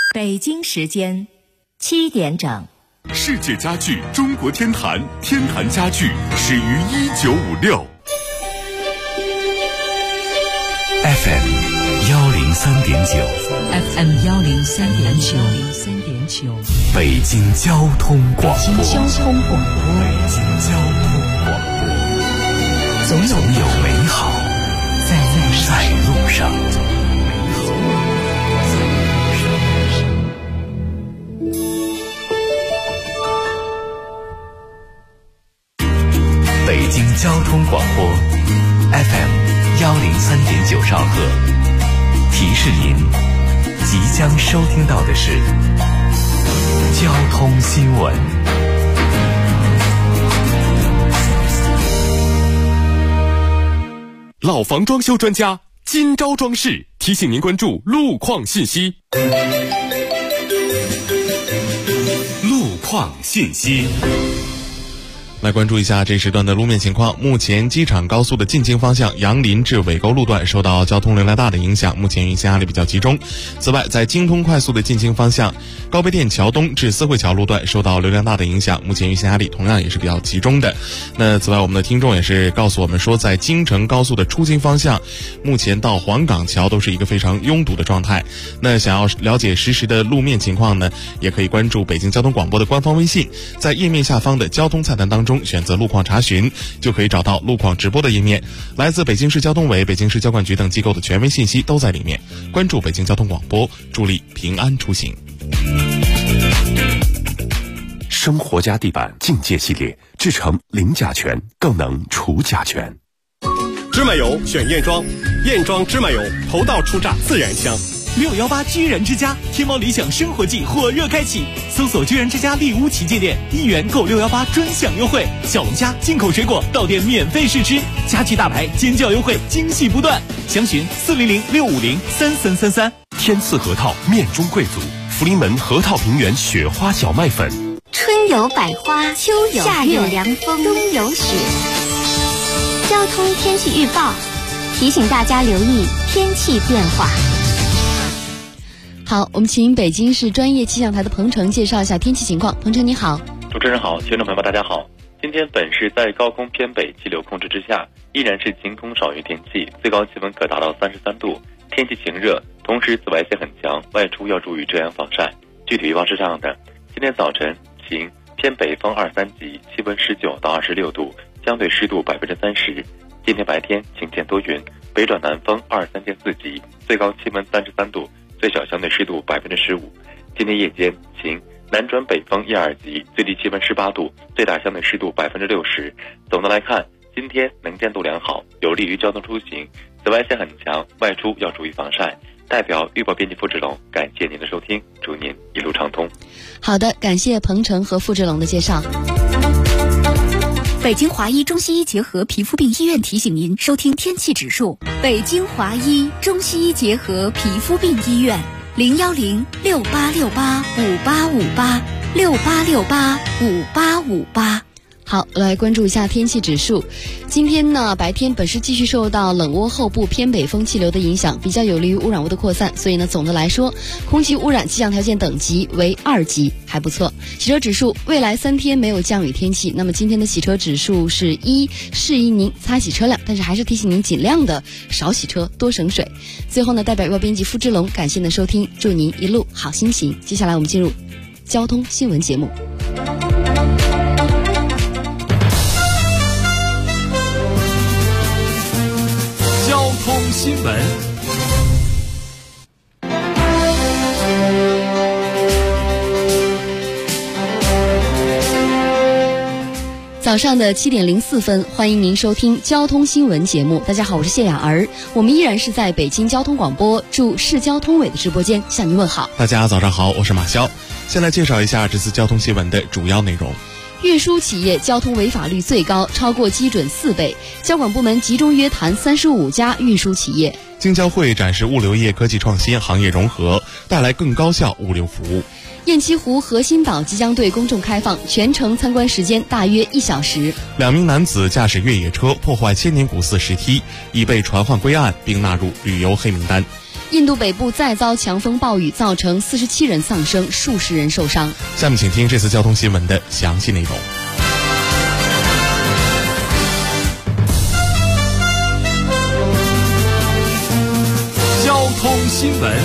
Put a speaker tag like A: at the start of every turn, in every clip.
A: 北京时间7点整。
B: 世界家具中国天坛，天坛家具始于1956。FM
C: 103.9，FM 103.9，
B: 北京交通广播，
C: 北京交通广播，
B: 总有美好在路上。北京交通广播 FM 103.9兆赫，提示您即将收听到的是交通新闻。老房装修专家今朝装饰提醒您关注路况信息。路况信息。来关注一下这时段的路面情况。目前机场高速的进京方向杨林至尾沟路段受到交通流量大的影响，目前运行压力比较集中。此外，在京通快速的进京方向高碑店桥东至四惠桥路段受到流量大的影响，目前运行压力同样也是比较集中的。那此外，我们的听众也是告诉我们说，在京承高速的出京方向，目前到黄岗桥都是一个非常拥堵的状态。那想要了解实时的路面情况呢，也可以关注北京交通广播的官方微信，在页面下方的交通菜单当中选择路况查询，就可以找到路况直播的页面。来自北京市交通委、北京市交管局等机构的权威信息都在里面。关注北京交通广播，助力平安出行。
D: 生活家地板境界系列，制成零甲醛，更能除甲醛。
E: 芝麻油选燕庄，燕庄芝麻油头道出榨自然香。
F: 618居然之家天猫理想生活季火热开启，搜索居然之家丽屋旗舰店，1元购618专享优惠，小龙虾进口水果到店免费试吃，家具大牌尖叫优惠惊喜不断，详询400-650-3333。
D: 天赐核桃面中贵族，福临门核桃平原雪花小麦粉。
G: 春有百花，秋有夏有凉风，冬有雪。交通天气预报提醒大家留意天气变化。
C: 好，我们请北京市专业气象台的彭程介绍一下天气情况。彭程你好。
H: 主持人好，听众朋友们大家好。今天本市在高空偏北气流控制之下，依然是晴空少云天气，最高气温可达到33度，天气晴热，同时紫外线很强，外出要注意遮阳防晒。具体预报是这样的：今天早晨晴，偏北风2、3级，气温19到26度，相对湿度30%。今天白天晴间多云，北转南风2、3.4级，最高气温33度，最小相对湿度15%。今天夜间晴，南转北风1、2级，最低气温18度，最大相对湿度60%。总的来看，今天能见度良好，有利于交通出行，紫外线很强，外出要注意防晒。代表预报编辑付志龙，感谢您的收听，祝您一路畅通。
C: 好的，感谢彭程和付志龙的介绍。
A: 北京华医中西医结合皮肤病医院提醒您收听天气指数。北京华医中西医结合皮肤病医院，010-6868-5858，6868-5858。
C: 好，来关注一下天气指数。今天呢，白天本市继续受到冷涡后部偏北风气流的影响，比较有利于污染物的扩散，所以呢，总的来说，空气污染气象条件等级为2级，还不错。洗车指数，未来3天没有降雨天气，那么今天的洗车指数是1，适宜您擦洗车辆，但是还是提醒您尽量的少洗车，多省水。最后呢，代表预报编辑付志龙，感谢您的收听，祝您一路好心情。接下来我们进入交通新闻节目。
B: 交通新闻。
C: 早上的7点04分，欢迎您收听交通新闻节目。大家好，我是谢雅儿，我们依然是在北京交通广播驻市交通委的直播间向您问好。
B: 大家早上好，我是马潇。先来介绍一下这次交通新闻的主要内容。
C: 运输企业交通违法率最高，超过基准4倍。交管部门集中约谈35家运输企业。
B: 京交会展示物流业科技创新、行业融合，带来更高效物流服务。
C: 雁栖湖核心岛即将对公众开放，全程参观时间大约1小时。
B: 2名男子驾驶越野车破坏千年古寺石梯，已被传唤归案并纳入旅游黑名单。
C: 印度北部再遭强风暴雨，造成47人丧生，数十人受伤。
B: 下面请听这次交通新闻的详细内容。
F: 交通新闻。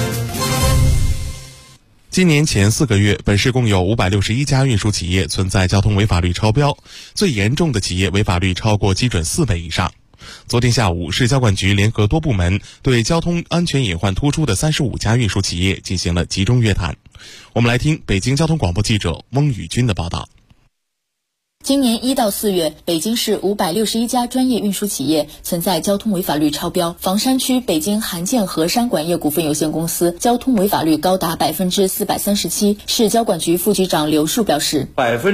B: 今年前4个月，本市共有561家运输企业存在交通违法率超标，最严重的企业违法率超过基准4倍以上。昨天下午，市交管局联合多部门对交通安全隐患突出的35家运输企业进行了集中约谈。我们来听北京交通广播记者翁宇军的报道。
I: 今年1到4月，北京市561家专业运输企业存在交通违法率超标。房山区北京韩建河山管业股份有限公司交通违法率高达437%。市交管局副局长刘树表示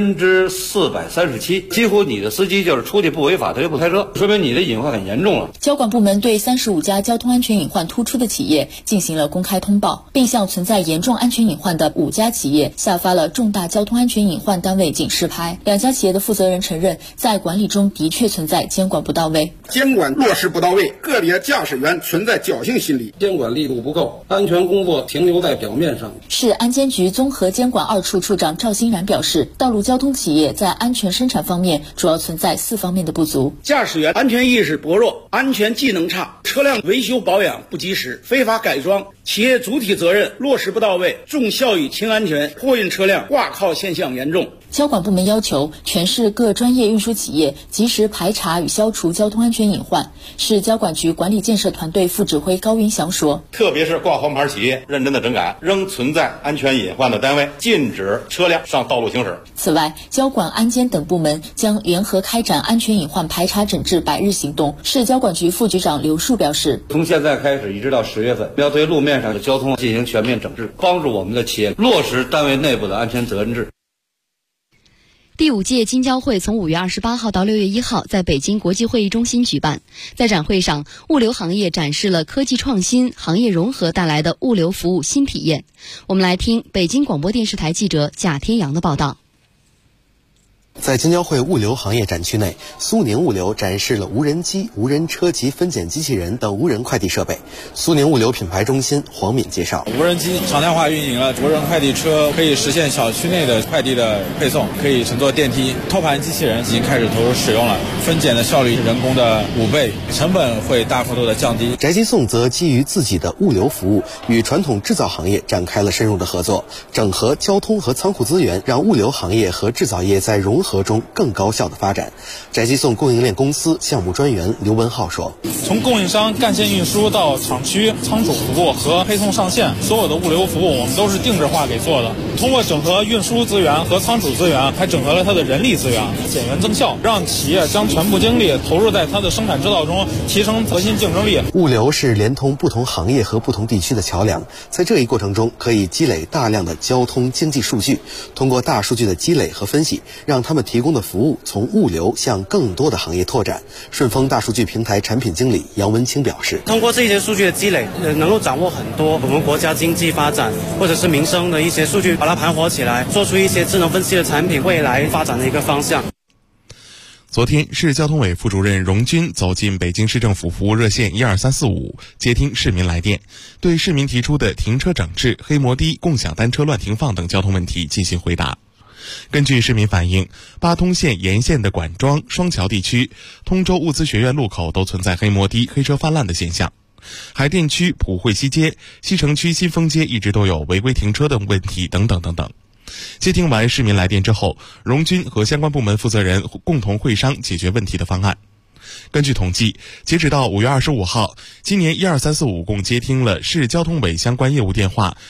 J: ，437%，几乎你的司机就是出去不违法，他就不开车，说明你的隐患很严重了。
I: 交管部门对35家交通安全隐患突出的企业进行了公开通报，并向存在严重安全隐患的5家企业下发了重大交通安全隐患单位警示牌。2家企业的负责人承认，在管理中的确存在监管不到位，
K: 监管落实不到位，个别驾驶员存在侥幸心理，
J: 监管力度不够，安全工作停留在表面上。
I: 市安监局综合监管2处处长赵欣然表示，道路交通企业在安全生产方面主要存在4方面的不足：
K: 驾驶员安全意识薄弱，安全技能差，车辆维修保养不及时，非法改装，企业主体责任落实不到位，重效益轻安全，货运车辆挂靠现象严重。
I: 交管部门要求全市各专业运输企业及时排查与消除交通安全隐患。市交管局管理建设团队副指挥高云祥说，
J: 特别是挂黄牌企业，认真的整改，仍存在安全隐患的单位，禁止车辆上道路行驶。
I: 此外，交管、安监等部门将联合开展安全隐患排查整治100日行动。市交管局副局长刘树表示，
J: 从现在开始一直到10月份，要对路面上的交通进行全面整治，帮助我们的企业落实单位内部的安全责任制。
C: 第5届金交会从5月28号到6月1号在北京国际会议中心举办。在展会上，物流行业展示了科技创新、行业融合带来的物流服务新体验。我们来听北京广播电视台记者贾天阳的报道。
L: 在金交会物流行业展区内，苏宁物流展示了无人机、无人车及分拣机器人等无人快递设备。苏宁物流品牌中心黄敏介绍，
M: 无人机常态化运营了，无人快递车可以实现小区内的快递的配送，可以乘坐电梯，托盘机器人已经开始投入使用了，分拣的效率是人工的5倍，成本会大幅度的降低。
L: 宅急送则基于自己的物流服务，与传统制造行业展开了深入的合作，整合交通和仓库资源，让物流行业和制造业在融合中更高效的发展。宅急送供应链公司项目专员刘文浩说，
M: 从供应商干线运输到厂区仓储服务和配送上线，所有的物流服务我们都是定制化给做的。通过整合运输资源和仓储资源，还整合了它的人力资源，减员增效，让企业将全部精力投入在它的生产制造中，提升核心竞争力。
L: 物流是连通不同行业和不同地区的桥梁，在这一过程中可以积累大量的交通经济数据，通过大数据的积累和分析，让他们提供的服务从物流向更多的行业拓展。顺丰大数据平台产品经理杨文清表示，
N: 通过这些数据的积累，能够掌握很多我们国家经济发展或者是民生的一些数据，把它盘活起来，做出一些智能分析的产品，未来发展的一个方向。
B: 昨天，市交通委副主任荣军走进北京市政府服务热线12345，接听市民来电，对市民提出的停车整治、黑摩的、共享单车乱停放等交通问题进行回答。根据市民反映，八通线沿线的管庄、双桥地区、通州物资学院路口都存在黑摩的、黑车泛滥的现象。海淀区普惠西街、西城区新丰街一直都有违规停车的问题等等等等。接听完市民来电之后，荣军和相关部门负责人共同会商解决问题的方案。根据统计，截止到5月25号，今年12345共接听了市交通委相关业务电话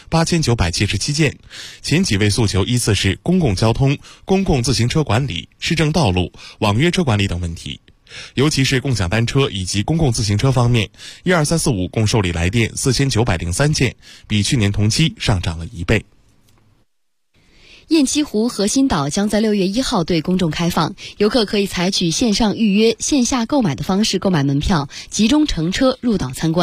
B: 8977件，前几位诉求依次是公共交通、公共自行车管理、市政道路、网约车管理等问题。尤其是共享单车以及公共自行车方面，12345共受理来电4903件，比去年同期上涨了1倍。
C: 雁栖湖核心岛将在6月1号对公众开放，游客可以采取线上预约、线下购买的方式购买门票，集中乘车入岛参观。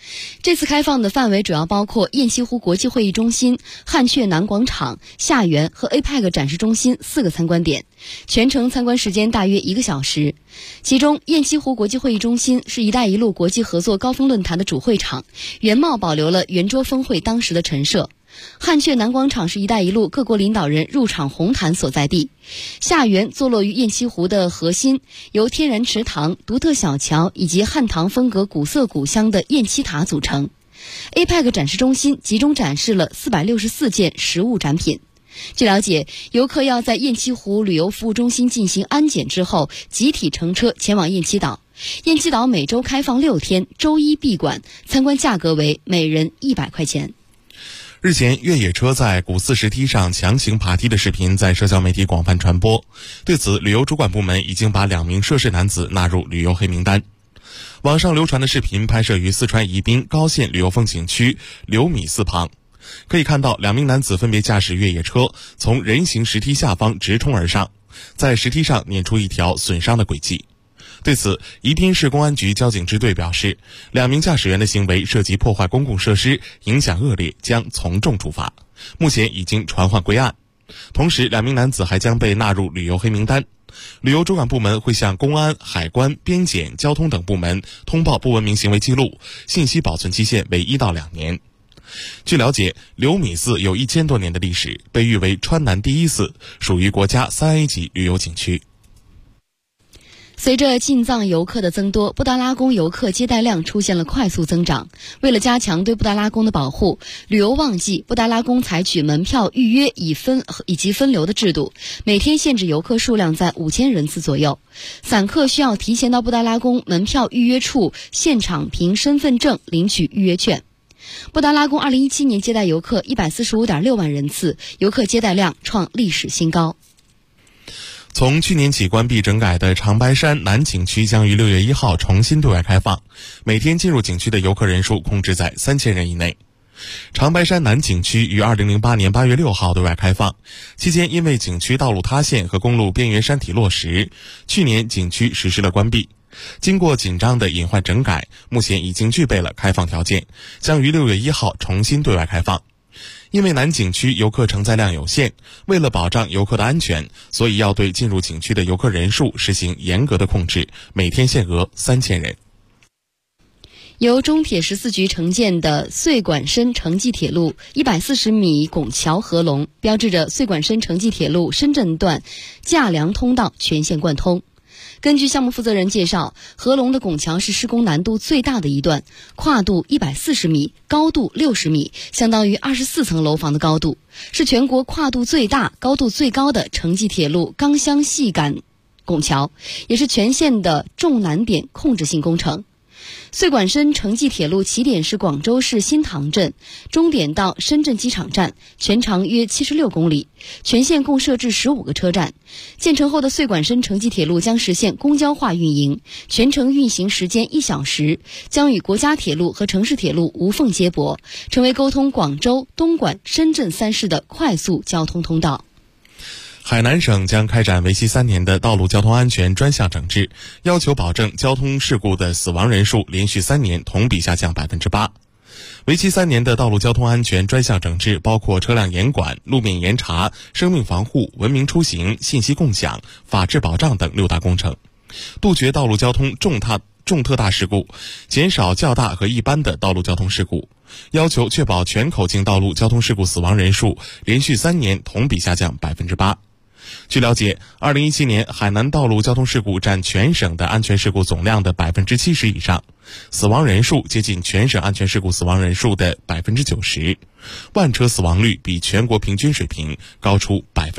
C: 这次开放的范围主要包括雁栖湖国际会议中心、汉阙南广场、夏园和 APEC 展示中心4个参观点，全程参观时间大约1个小时。其中，雁栖湖国际会议中心是一带一路国际合作高峰论坛的主会场，原貌保留了圆桌峰会当时的陈设。汉阙南广场是一带一路各国领导人入场红毯所在地。夏园坐落于雁栖湖的核心，由天然池塘、独特小桥以及汉唐风格古色古香的雁栖塔组成。APEC 展示中心集中展示了464件实物展品。据了解，游客要在雁栖湖旅游服务中心进行安检之后，集体乘车前往雁栖岛。雁栖岛每周开放6天，周一闭馆，参观价格为每人100块钱。
B: 日前，越野车在古寺石梯上强行爬梯的视频在社交媒体广泛传播。对此，旅游主管部门已经把2名涉事男子纳入旅游黑名单。网上流传的视频拍摄于四川宜宾高县旅游风景区刘米寺旁，可以看到2名男子分别驾驶越野车从人行石梯下方直冲而上，在石梯上碾出一条损伤的轨迹。对此，宜宾市公安局交警支队表示，2名驾驶员的行为涉及破坏公共设施，影响恶劣，将从重处罚。目前已经传唤归案。同时，2名男子还将被纳入旅游黑名单。旅游主管部门会向公安、海关、边检、交通等部门通报不文明行为记录，信息保存期限为1到2年。据了解，刘米寺有1000多年的历史，被誉为川南第一寺，属于国家3A 级旅游景区。
C: 随着进藏游客的增多，布达拉宫游客接待量出现了快速增长。为了加强对布达拉宫的保护，旅游旺季布达拉宫采取门票预约以及分流的制度，每天限制游客数量在5000人次左右。散客需要提前到布达拉宫门票预约处现场凭身份证领取预约券。布达拉宫2017年接待游客145.6万人次，游客接待量创历史新高。
B: 从去年起关闭整改的长白山南景区将于6月1号重新对外开放，每天进入景区的游客人数控制在3000人以内。长白山南景区于2008年8月6号对外开放，期间因为景区道路塌陷和公路边缘山体落石，去年景区实施了关闭。经过紧张的隐患整改，目前已经具备了开放条件，将于6月1号重新对外开放。因为南景区游客承载量有限，为了保障游客的安全，所以要对进入景区的游客人数实行严格的控制，每天限额3000人。
C: 由中铁14局承建的穗管深城际铁路140米拱桥合龙，标志着穗管深城际铁路深圳段架梁通道全线贯通。根据项目负责人介绍，合龙的拱桥是施工难度最大的一段，跨度140米，高度60米，相当于24层楼房的高度，是全国跨度最大、高度最高的城际铁路钢箱细杆拱桥，也是全线的重难点控制性工程。穗管深城际铁路起点是广州市新塘镇，终点到深圳机场站，全长约76公里，全线共设置15个车站。建成后的穗管深城际铁路将实现公交化运营，全程运行时间1小时，将与国家铁路和城市铁路无缝接驳，成为沟通广州、东莞、深圳3市的快速交通通道。
B: 海南省将开展为期3年的道路交通安全专项整治，要求保证交通事故的死亡人数连续3年同比下降8%。为期3年的道路交通安全专项整治包括车辆严管、路面严查、生命防护、文明出行、信息共享、法治保障等6大工程，杜绝道路交通重特大事故，减少较大和一般的道路交通事故，要求确保全口径道路交通事故死亡人数连续3年同比下降8%。据了解，2017年海南道路交通事故占全省的安全事故总量的70%以上，死亡人数接近全省安全事故死亡人数的90%，万车死亡率比全国平均水平高出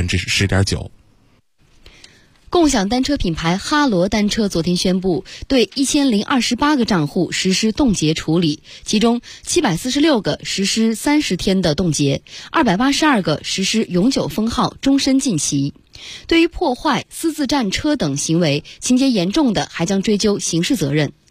B: 10.9%。
C: 共享单车品牌哈罗单车昨天宣布，对1028个账户实施冻结处理，其中746个实施30天的冻结，282个实施永久封号、终身禁骑。对于破坏、私自占车等行为，情节严重的还将追究刑事责任。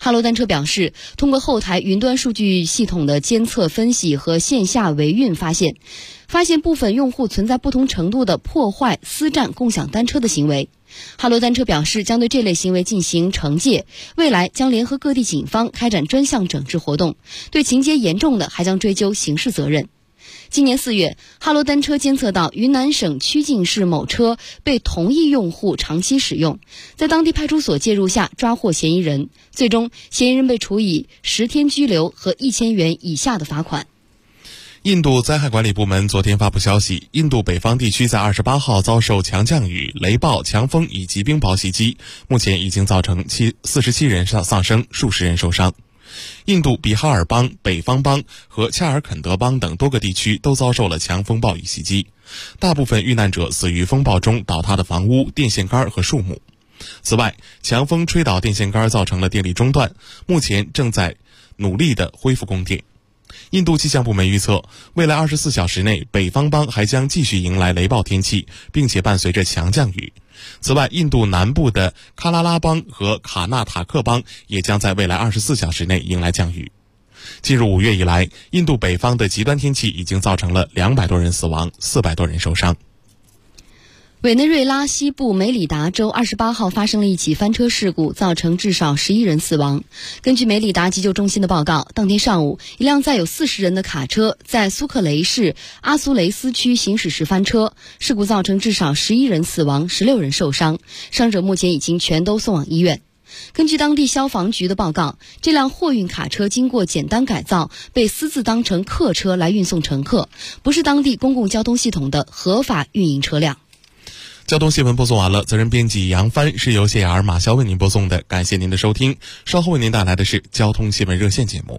C: 哈罗单车表示，通过后台云端数据系统的监测分析和线下维运发现部分用户存在不同程度的破坏、私占共享单车的行为。哈罗单车表示，将对这类行为进行惩戒，未来将联合各地警方开展专项整治活动，对情节严重的还将追究刑事责任。今年4月，哈罗单车监测到云南省曲靖市某车被同一用户长期使用，在当地派出所介入下抓获嫌疑人，最终嫌疑人被处以10天拘留和1000元以下的罚款。
B: 印度灾害管理部门昨天发布消息，印度北方地区在28号遭受强降雨、雷暴、强风以及冰雹袭击，目前已经造成47人丧生，数十人受伤。印度比哈尔邦、北方邦和恰尔肯德邦等多个地区都遭受了强风暴雨袭击，大部分遇难者死于风暴中倒塌的房屋、电线杆和树木。此外，强风吹倒电线杆造成了电力中断，目前正在努力地恢复供电。印度气象部门预测，未来24小时内，北方邦还将继续迎来雷暴天气，并且伴随着强降雨。此外，印度南部的喀拉拉邦和卡纳塔克邦也将在未来24小时内迎来降雨。进入5月以来，印度北方的极端天气已经造成了200多人死亡，400多人受伤。
C: 委内瑞拉西部梅里达州28号发生了一起翻车事故，造成至少11人死亡。根据梅里达急救中心的报告，当天上午，一辆载有40人的卡车在苏克雷市阿苏雷斯区行驶时翻车，事故造成至少11人死亡，16人受伤，伤者目前已经全都送往医院。根据当地消防局的报告，这辆货运卡车经过简单改造，被私自当成客车来运送乘客，不是当地公共交通系统的合法运营车辆。
B: 交通新闻播送完了，责任编辑杨帆，是由谢雅儿、马潇为您播送的，感谢您的收听。稍后为您带来的是交通新闻热线节目。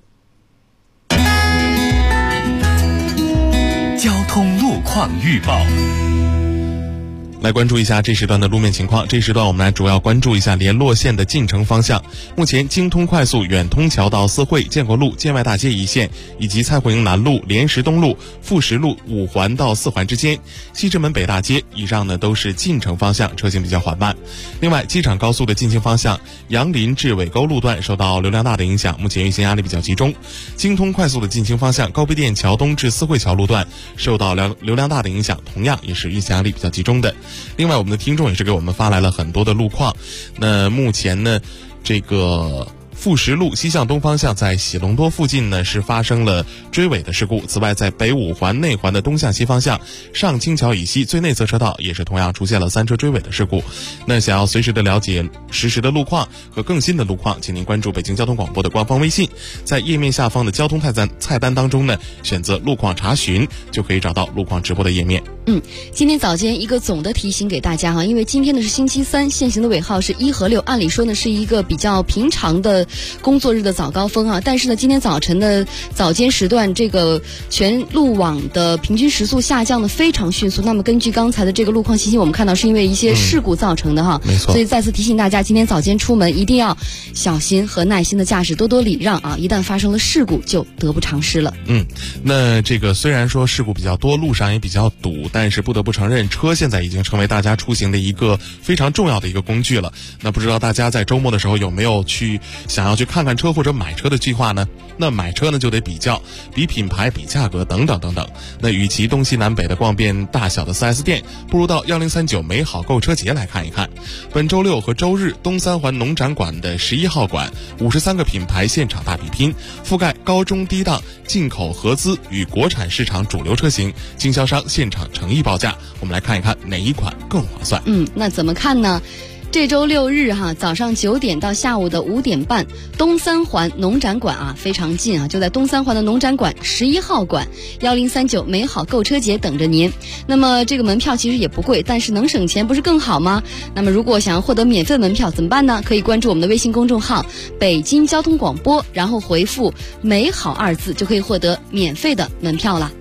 F: 交通路况预报。
B: 来关注一下这时段的路面情况。这时段我们来主要关注一下联络线的进城方向。目前京通快速远通桥到四惠、建国路、建外大街一线，以及蔡慧营南路、莲石东路、富石路5环到4环之间，西直门北大街以上呢都是进城方向，车行比较缓慢。另外，机场高速的进京方向，杨林至尾沟路段受到流量大的影响，目前运行压力比较集中。京通快速的进京方向，高碑店桥东至四惠桥路段受到流量大的影响，同样也是运行压力比较集中的。另外，我们的听众也是给我们发来了很多的路况。那目前呢，这个富石路西向东方向在喜隆多附近呢是发生了追尾的事故。此外，在北5环内环的东向西方向，上清桥以西最内侧车道也是同样出现了3车追尾的事故。那想要随时的了解实时的路况和更新的路况，请您关注北京交通广播的官方微信，在页面下方的交通菜单当中呢，选择路况查询，就可以找到路况直播的页面。
C: 今天早间一个总的提醒给大家哈，因为今天呢是星期三，限行的尾号是1和6，按理说呢是一个比较平常的工作日的早高峰啊，但是呢今天早晨的早间时段，这个全路网的平均时速下降的非常迅速。那么根据刚才的这个路况信息，我们看到是因为一些事故造成的哈，
B: 没错。
C: 所以再次提醒大家，今天早间出门一定要小心和耐心的驾驶，多多礼让啊，一旦发生了事故就得不偿失了。
B: 那这个虽然说事故比较多，路上也比较堵，但是不得不承认，车现在已经成为大家出行的一个非常重要的一个工具了。那不知道大家在周末的时候有没有想要去看看车或者买车的计划呢？那买车呢就得比较，比品牌、比价格等等等等。那与其东西南北的逛遍大小的 4S 店，不如到1039美好购车节来看一看。本周六和周日，东三环农展馆的11号馆，53个品牌现场大比拼，覆盖高中低档、进口合资与国产市场主流车型，经销商现场诚意报价。我们来看一看哪一款更划算。
C: 那怎么看呢？这周6日早上9点到下午的5点半，东三环农展馆啊，非常近啊，就在东三环的农展馆11号馆，1039美好购车节等着您。那么这个门票其实也不贵，但是能省钱不是更好吗？那么如果想要获得免费门票怎么办呢？可以关注我们的微信公众号北京交通广播，然后回复美好2字就可以获得免费的门票了。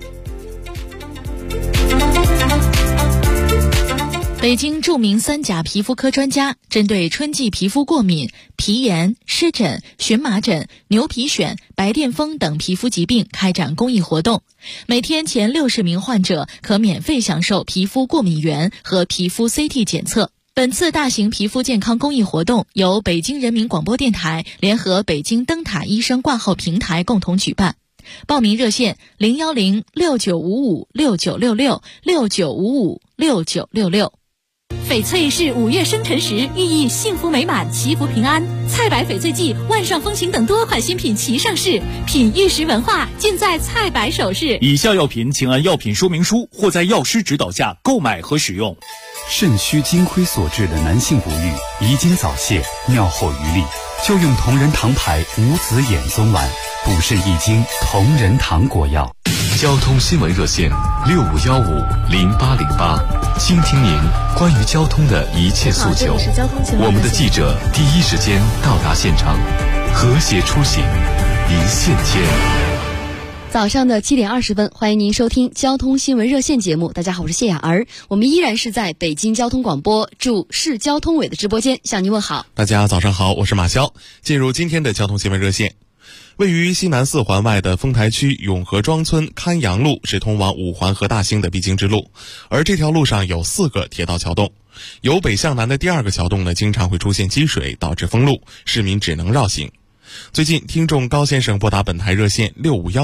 O: 北京著名3甲皮肤科专家针对春季皮肤过敏、皮炎、湿疹、荨麻疹、牛皮癣、白癜风等皮肤疾病开展公益活动，每天前60名患者可免费享受皮肤过敏原和皮肤 CT 检测。 本次大型皮肤健康公益活动由北京人民广播电台联合北京灯塔医生挂号平台共同举办。报名热线010-6955-6966，6955-6966。
A: 翡翠是5月生辰时，寓意幸福美满、祈福平安。菜百翡翠季、万上风情等多款新品齐上市，品玉石文化尽在菜百首饰。
F: 以下药品请按药品说明书或在药师指导下购买和使用。
P: 肾虚精亏所致的男性不育、遗精早泄、尿后余力，就用同仁堂牌无籽眼松丸，补肾益精，同仁堂果药。
D: 交通新闻热线65150808，倾听您关于交通的一切诉求。我们的记者第一时间到达现场，和谐出行，一线牵。
C: 早上的7点20分，欢迎您收听交通新闻热线节目。大家好，我是谢雅儿，我们依然是在北京交通广播驻市交通委的直播间向您问好。
B: 大家早上好，我是马潇。进入今天的交通新闻热线。位于西南4环外的丰台区永和庄村堪阳路是通往5环和大兴的必经之路，而这条路上有4个铁道桥洞，由北向南的第2个桥洞呢，经常会出现积水，导致封路，市民只能绕行。最近听众高先生拨打本台热线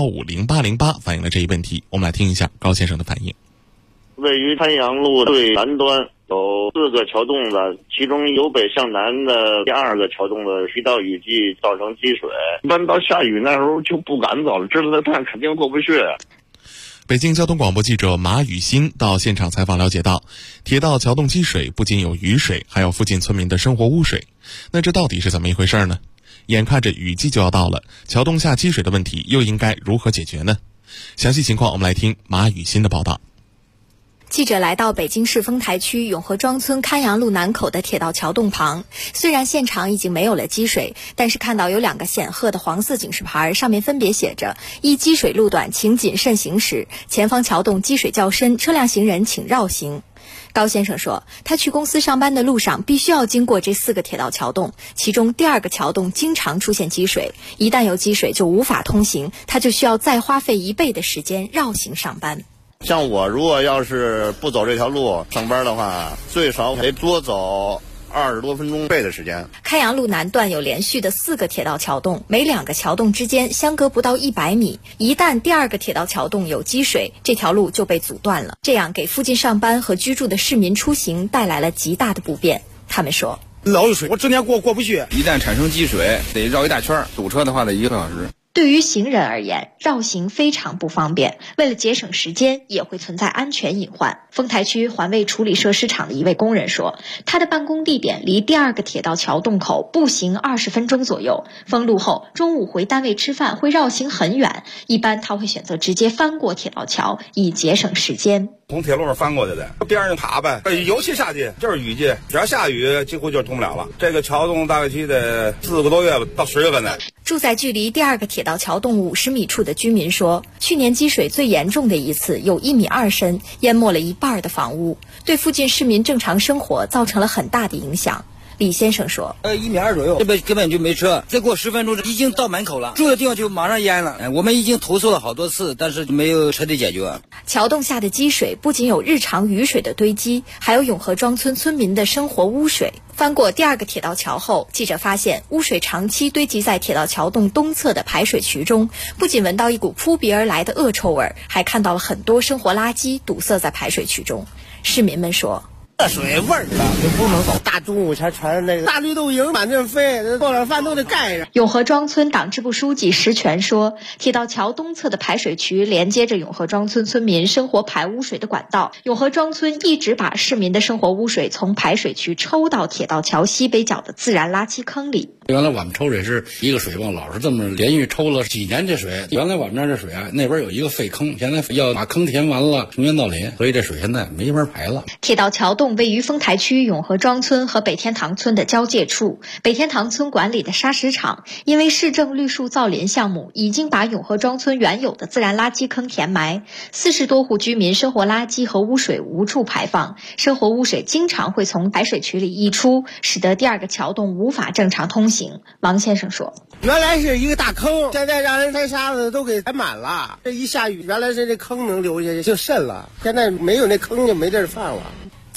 B: 65150808反映了这一问题，我们来听一下高先生的反应。
Q: 位于堪阳路最南端有4个桥洞的，其中由北向南的第2个桥洞的一到雨季造成积水，一般到下雨那时候就不敢走了，知道它肯定过不去。
B: 北京交通广播记者马雨欣到现场采访了解到，铁道桥洞积水不仅有雨水，还有附近村民的生活污水。那这到底是怎么一回事呢？眼看着雨季就要到了，桥洞下积水的问题又应该如何解决呢？详细情况我们来听马雨欣的报道。
R: 记者来到北京市丰台区永和庄村堪阳路南口的铁道桥洞旁，虽然现场已经没有了积水，但是看到有2个显赫的黄色警示牌，上面分别写着：依积水路段请谨慎行驶，前方桥洞积水较深，车辆行人请绕行。高先生说，他去公司上班的路上必须要经过这4个铁道桥洞，其中第2个桥洞经常出现积水，一旦有积水就无法通行，他就需要再花费1倍的时间绕行上班。
Q: 像我如果要是不走这条路上班的话，最少得多走20多分钟倍的时间。
R: 堪阳路南段有连续的4个铁道桥洞，每2个桥洞之间相隔不到100米，一旦第2个铁道桥洞有积水，这条路就被阻断了，这样给附近上班和居住的市民出行带来了极大的不便。他们说，
S: 老有水，我整天过不去，一旦产生积水得绕一大圈，堵车的话得1个小时。
R: 对于行人而言，绕行非常不方便，为了节省时间，也会存在安全隐患。丰台区环卫处理设施厂的一位工人说，他的办公地点离第2个铁道桥洞口步行20分钟左右，封路后中午回单位吃饭会绕行很远，一般他会选择直接翻过铁道桥，以节省时间。
S: 从铁路上翻过去的，边上爬呗。尤其夏季就是雨季，只要下雨几乎就通不了了。这个桥洞大概期得4个多月到10月份呢。
R: 住在距离第2个铁道桥洞50米处的居民说，去年积水最严重的一次有1.2米深，淹没了1半的房屋，对附近市民正常生活造成了很大的影响。李先生说
T: ，1.2米左右，这边根本就没车，再过10分钟已经到门口了，住的地方就马上淹了。我们已经投诉了好多次，但是没有彻底解决。
R: 桥洞下的积水不仅有日常雨水的堆积，还有永和庄村村民的生活污水。翻过第2个铁道桥后，记者发现污水长期堆积在铁道桥洞东侧的排水渠中，不仅闻到一股扑鼻而来的恶臭味，还看到了很多生活垃圾堵塞在排水渠中。市民们说，
U: 这水味儿了，就不能走。大中午前传那个大绿豆蝇满地飞，做点饭都得盖上。
R: 永和庄村党支部书记石全说，铁道桥东侧的排水渠连接着永和庄村村民生活排污水的管道。永和庄村一直把市民的生活污水从排水渠抽到铁道桥西北角的自然垃圾坑里。
V: 原来我们抽水是一个水泵，老是这么连续抽了几年这水。原来我们那儿这水啊，那边有一个废坑，现在要把坑填完了，平原造林，所以这水现在没法排了。
R: 铁道桥洞位于丰台区永和庄村和北天堂村的交界处，北天堂村管理的砂石场因为市政绿树造林项目已经把永和庄村原有的自然垃圾坑填埋，40多户居民生活垃圾和污水无处排放，生活污水经常会从排水渠里溢出，使得第2个桥洞无法正常通行。王先生说，
U: 原来是一个大坑，现在让人抬沙子都给抬满了，这一下雨原来是这坑能流下去就渗了，现在没有那坑就没地儿放了。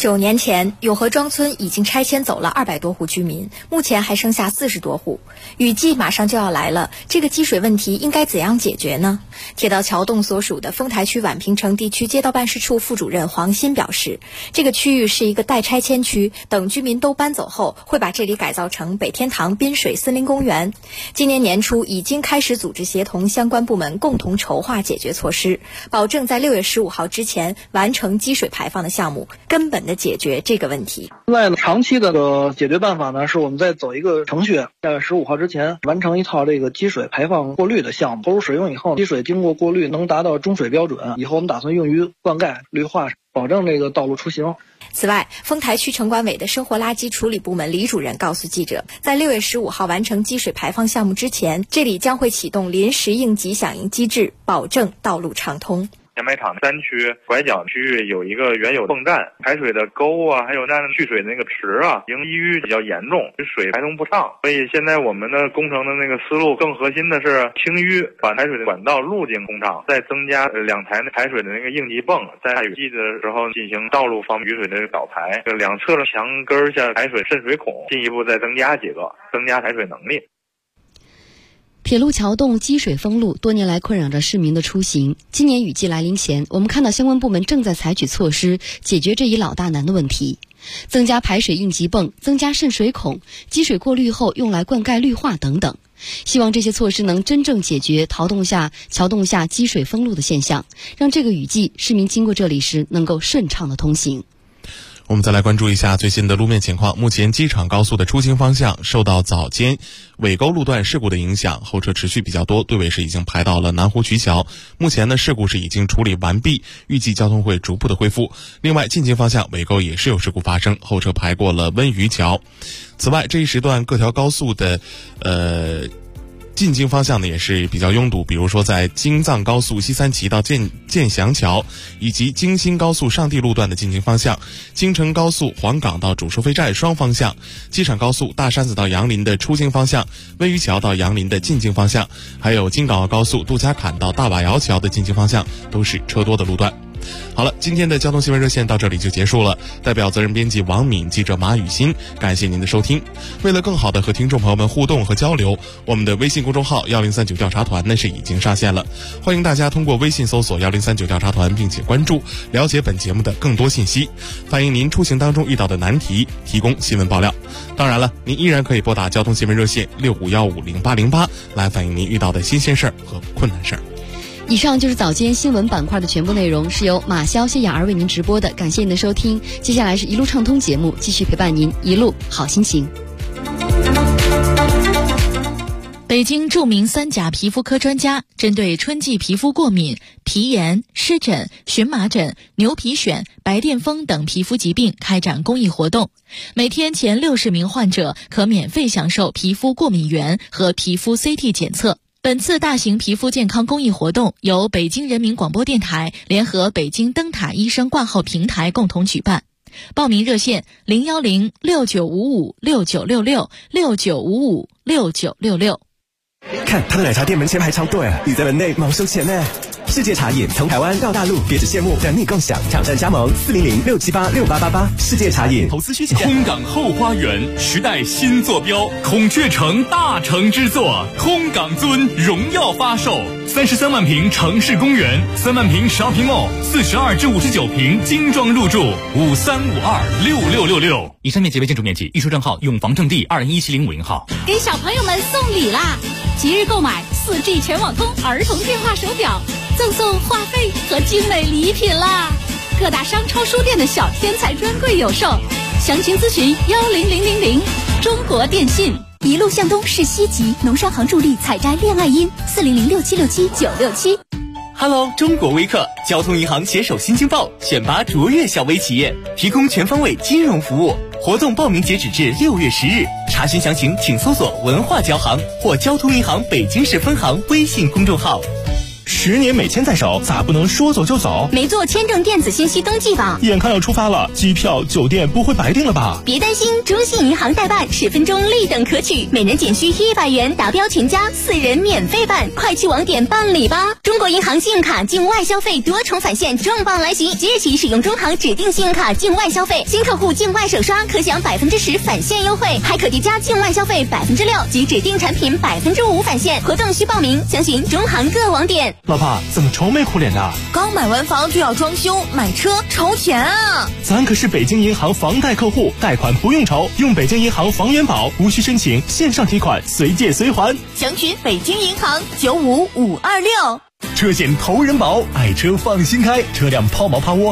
R: 9年前，永和庄村已经拆迁走了200多户居民，目前还剩下40多户。雨季马上就要来了，这个积水问题应该怎样解决呢？铁道桥洞所属的丰台区宛平城地区街道办事处副主任黄鑫表示，这个区域是一个待拆迁区，等居民都搬走后，会把这里改造成北天堂滨水森林公园。今年年初已经开始组织协同相关部门共同筹划解决措施，保证在6月15号之前完成积水排放的项目，根本的解决这个问题。
E: 现在长期的解决办法呢，是我们在走一个程序，在15号之前完成一套这个积水排放过滤的项目，投入使用以后，积水经过过滤能达到中水标准，以后我们打算用于灌溉、绿化，保证这个道路出行。
R: 此外，丰台区城管委的生活垃圾处理部门李主任告诉记者，在6月15号完成积水排放项目之前，这里将会启动临时应急响应机制，保证道路畅通。
G: 填埋场3区拐角区域有一个原有泵站，排水的沟啊，还有站蓄水的那个池啊，因为淤比较严重，水排通不畅，所以现在我们的工程的那个思路更核心的是清淤，把排水的管道路径通畅，再增加2台排水的那个应急泵，在下雨季的时候进行道路防雨水的导排，两侧的墙根下排水渗水孔，进一步再增加几个，增加排水能力。
C: 铁路桥洞积水封路多年来困扰着市民的出行。今年雨季来临前，我们看到相关部门正在采取措施解决这一老大难的问题，增加排水应急泵，增加渗水孔，积水过滤后用来灌溉绿化等等。希望这些措施能真正解决桥洞下积水封路的现象，让这个雨季市民经过这里时能够顺畅的通行。
B: 我们再来关注一下最新的路面情况。目前机场高速的出行方向受到早间尾沟路段事故的影响，后车持续比较多，队尾是已经排到了南湖渠桥。目前呢，事故是已经处理完毕，预计交通会逐步的恢复。另外，进京方向尾沟也是有事故发生，后车排过了温榆桥。此外，这一时段各条高速的进京方向呢也是比较拥堵，比如说在京藏高速西三旗到建祥桥，以及京新高速上地路段的进京方向，京承高速黄岗到主收费站双方向，机场高速大山子到杨林的出京方向，温榆桥到杨林的进京方向，还有京港澳高速杜家坎到大瓦窑桥的进京方向都是车多的路段。好了，今天的交通新闻热线到这里就结束了。代表责任编辑王敏、记者马雨欣，感谢您的收听。为了更好的和听众朋友们互动和交流，我们的微信公众号1039调查团呢是已经上线了，欢迎大家通过微信搜索1039调查团并且关注，了解本节目的更多信息，反映您出行当中遇到的难题，提供新闻爆料。当然了，您依然可以拨打交通新闻热线65150808来反映您遇到的新鲜事儿和困难事儿。
C: 以上就是早间新闻板块的全部内容，是由马潇、谢雅儿为您直播的，感谢您的收听。接下来是一路畅通节目，继续陪伴您一路好心情。
O: 北京著名3甲皮肤科专家针对春季皮肤过敏、皮炎、湿疹、荨麻疹、牛皮癣、白癜风等皮肤疾病开展公益活动，每天前60名患者可免费享受皮肤过敏原和皮肤 CT 检测。本次大型皮肤健康公益活动由北京人民广播电台联合北京灯塔医生挂号平台共同举办。报名热线010-6955-6966
W: 看他的奶茶店门前排长队，你在门内忙收钱呢。世界茶饮从台湾到大陆，别只羡慕，等你共享。抢占加盟400-678-6888。世界茶饮。
F: 投资需求。空港后花园，时代新坐标，孔雀城大成之作，空港尊荣耀发售，33万平城市公园，3万平 shopping mall，42至59平精装入住，53526666。以上面积为建筑面积，预售账号永房正地2017051号。
A: 给小朋友们送礼啦！即日购买4G 全网通儿童电话手表，赠送话费和精美礼品啦！各大商超书店的小天才专柜有售，详情咨询10000。中国电信。
X: 一路向东是西极，农商行助力采摘恋爱樱，4006767-967。
F: Hello， 中国微客，交通银行携手新京报选拔卓越小微企业，提供全方位金融服务。活动报名截止至6月10日，查询详情请搜索文化交行或交通银行北京市分行微信公众号。
H: 10年美签在手，咋不能说走就走？
X: 没做签证电子信息登记吧？
H: 眼看要出发了，机票、酒店不会白订了吧？
X: 别担心，中信银行代办10分钟立等可取，每人仅需100元，达标全家4人免费办，快去网点办理吧！中国银行信用卡境外消费多重返现重磅来袭，即日起使用中行指定信用卡境外消费，新客户境外首刷可享10%返现优惠，还可叠加境外消费6%及指定产品5%返现。活动需报名，详询中行各网点。
H: 老爸，怎么愁眉苦脸的？
I: 刚买完房就要装修，买车愁钱啊！
H: 咱可是北京银行房贷客户，贷款不用愁，用北京银行房源保，无需申请，线上提款，随借随还。
I: 详询北京银行95526。
W: 车险投人保，爱车放心开，车辆抛锚趴窝